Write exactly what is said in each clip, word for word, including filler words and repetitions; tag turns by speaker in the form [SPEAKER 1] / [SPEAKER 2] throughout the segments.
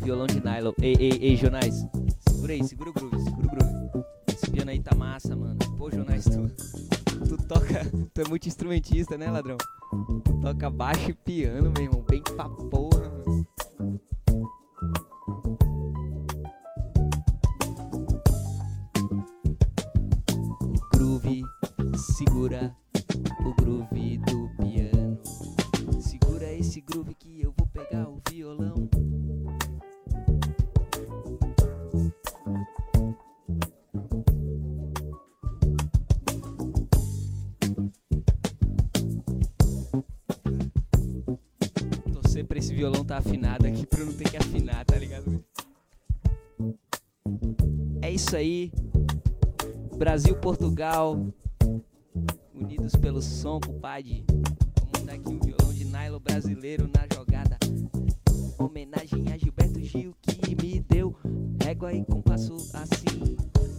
[SPEAKER 1] violão de nylon. Ei, ei, ei, Jonais. Segura aí, segura o groove, segura o groove. Esse piano aí tá massa, mano. Pô, Jonais, tu, tu toca... Tu é muito instrumentista, né, ladrão? Tu toca baixo e piano, meu irmão. Bem pra porra, mano. O groove segura o groove do piano. Segura esse groove que eu vou pegar o violão. Torcer pra esse violão tá afinado aqui pra eu não ter que afinar, tá ligado? É isso aí. Brasil, Portugal, unidos pelo som, compadre. Vamos dar aqui um violão de nylon brasileiro na jogada. Homenagem a Gilberto Gil que me deu régua e compasso assim.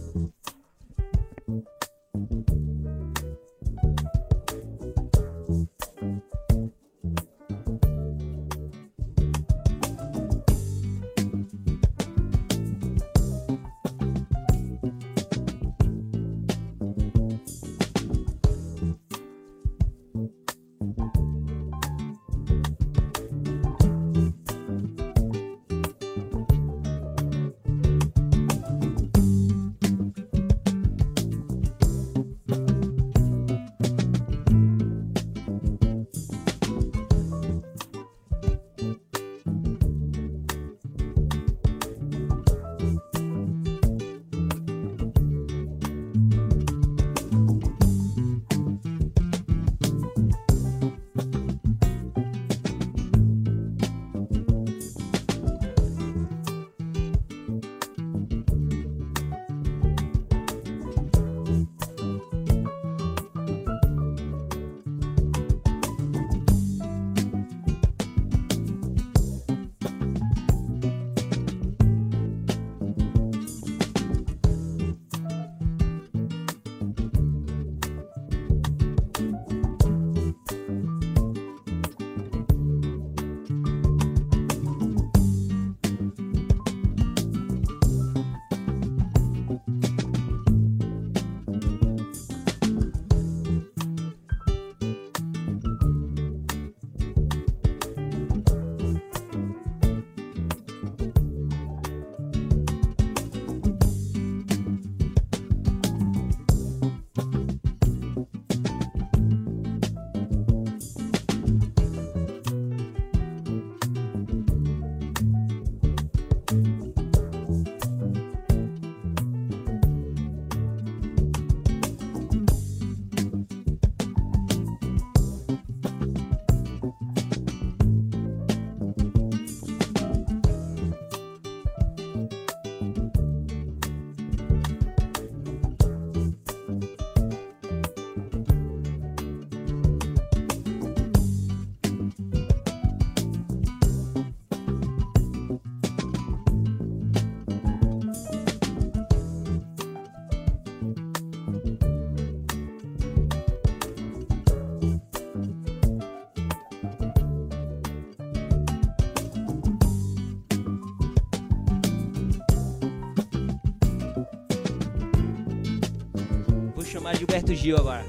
[SPEAKER 1] Chamar Gilberto Gil agora.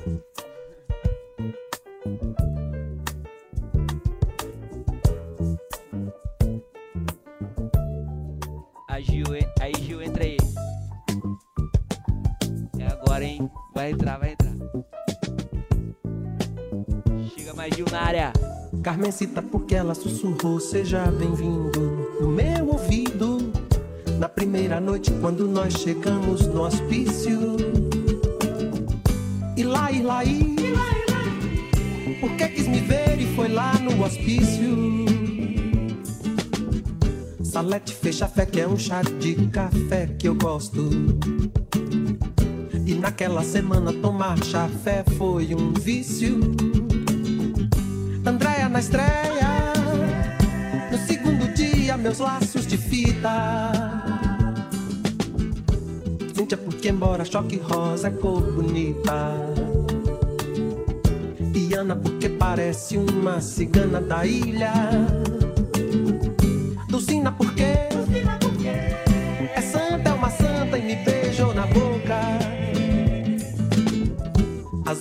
[SPEAKER 1] A Gil, aí Gil, entra aí. É agora, hein? Vai entrar, vai entrar. Chega mais Gil na área.
[SPEAKER 2] Carmencita, porque ela sussurrou, seja bem-vindo no meu ouvido. Na primeira noite, quando nós chegamos no hospício. Ilaí, Ilaí, porque quis me ver e foi lá no hospício. Salete fecha fé, que é um chá de café que eu gosto. E naquela semana tomar chafé foi um vício. Andréia na estreia, no segundo dia meus laços de fita. Cíntia, porque embora choque rosa é cor bonita. E Ana, porque parece uma cigana da ilha. Dulcina, porque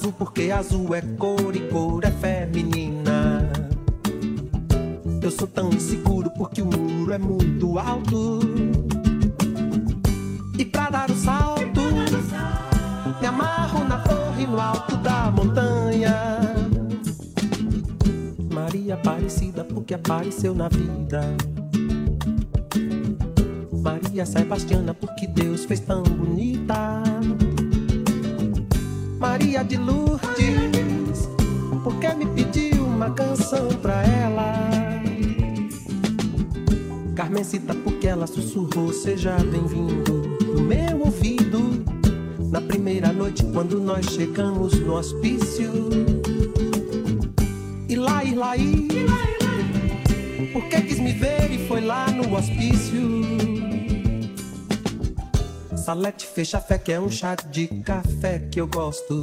[SPEAKER 2] azul porque azul é cor e cor é feminina. Eu sou tão inseguro porque o muro é muito alto. E pra dar o salto, me amarro na torre no alto da montanha. Maria Aparecida porque apareceu na vida. Maria Sebastiana porque Deus fez tão bonita. Maria de Lourdes porque me pediu uma canção pra ela. Carmencita porque ela sussurrou seja bem-vindo no meu ouvido. Na primeira noite quando nós chegamos no hospício. Ilaí, Ilaí, porque quis me ver e foi lá no hospício. Salete fecha fé que é um chá de café que eu gosto.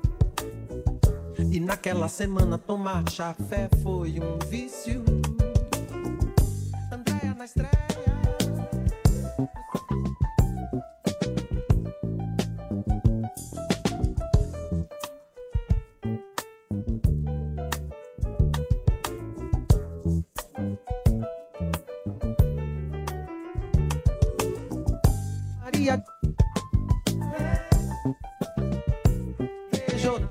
[SPEAKER 2] E naquela semana tomar chafé foi um vício. Andréia na estreia. Maria Beijona.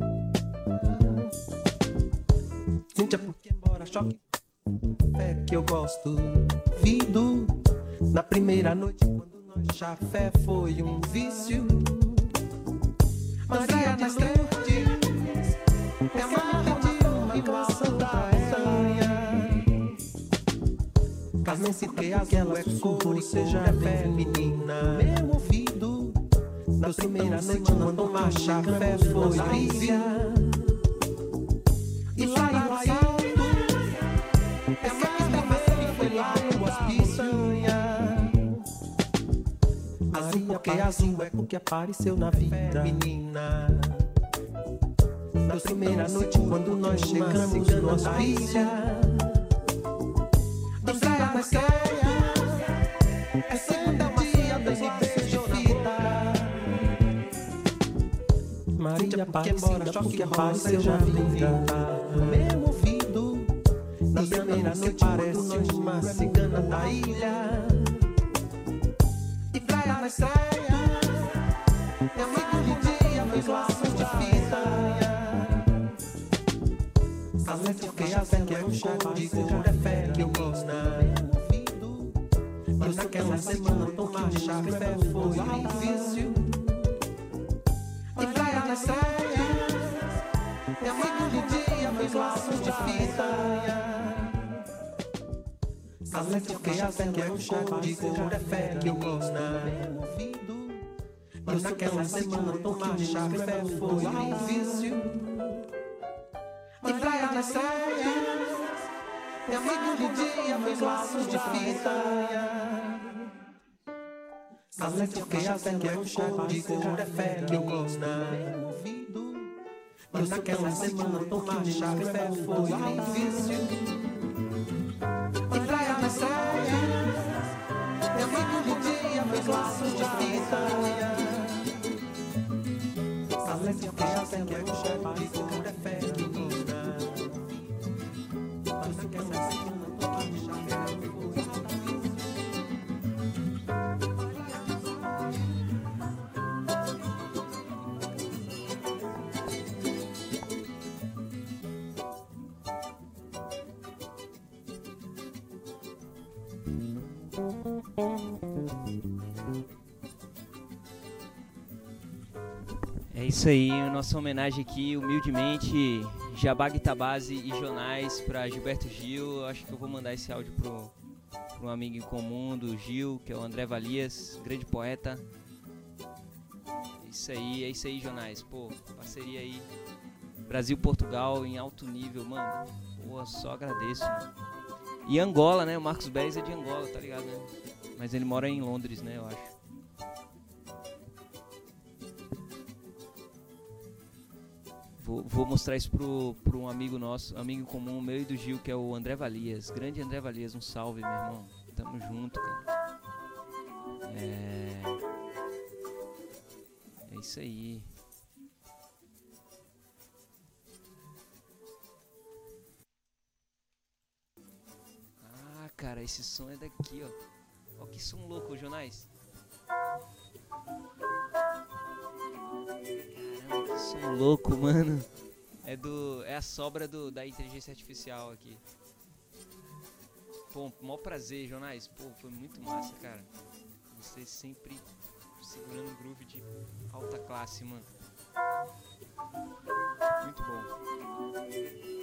[SPEAKER 2] Cíntia porque embora choque é que eu gosto. Vido na primeira noite quando nós chafé foi um vício. Maria na estreia me amarra de uma canção da montanha. Carmencita porque aquela sussurrou seja feminina. Meu ouvido na primeira noite quando tomar chafé foi vício. E lá, lá, lá, essa que me veio foi lá no hospício. Azul porque azul é porque apareceu na vida. Menina, na primeira noite quando nós chegamos no hospício. Andréia na estreia, é segunda dia dos beijos de fita. Maria Aparecida porque apareceu na vida. No meu ouvido, na primeira noite parece uma cigana da ilha. E praia na estreia, meu amigo de dia fez laços de fita. Salete porque a fé que é um chá de cor é fé que eu gosto. Mas naquela semana tomar chafé foi um vício. E praia na estreia, meu amigo de dia fez laços de fita. Salete porque a fé que é um chá de cor é fé que eu gosto. Mas naquela semana tomar chafé foi um vício. E praia na estreia, meu amigo de dia fez laços de fita. Salete porque a fé que é um chá de cor é fé que eu gosto. Mas naquela semana tomar chafé foi um vício. E praia na estreia, meu amigo de dia fez laços de fita. Salete porque a fé que é um chá de cor é fé que eu gosto.
[SPEAKER 1] É isso aí, nossa homenagem aqui, humildemente, Jabá Guitabase e Jonais para Gilberto Gil. Eu acho que eu vou mandar esse áudio pro, pro um amigo em comum do Gil, que é o André Valias, grande poeta. É isso aí, é isso aí, Jonais. Pô, parceria aí, Brasil-Portugal em alto nível, mano. Pô, só agradeço, mano. E Angola, né, o Marcos Beres é de Angola, tá ligado, né? Mas ele mora em Londres, né, eu acho. Vou, vou mostrar isso pro, pro um amigo nosso, amigo comum meu e do Gil, que é o André Valias. Grande André Valias, um salve, meu irmão. Tamo junto, cara. É... É isso aí. cara, esse som é daqui, ó. Ó que som louco, Jonais. Caramba, que som louco, mano. É do, é a sobra do, da inteligência artificial aqui. Pô, maior prazer, Jonais. Pô, foi muito massa, cara. Você sempre segurando um groove de alta classe, mano. Muito bom.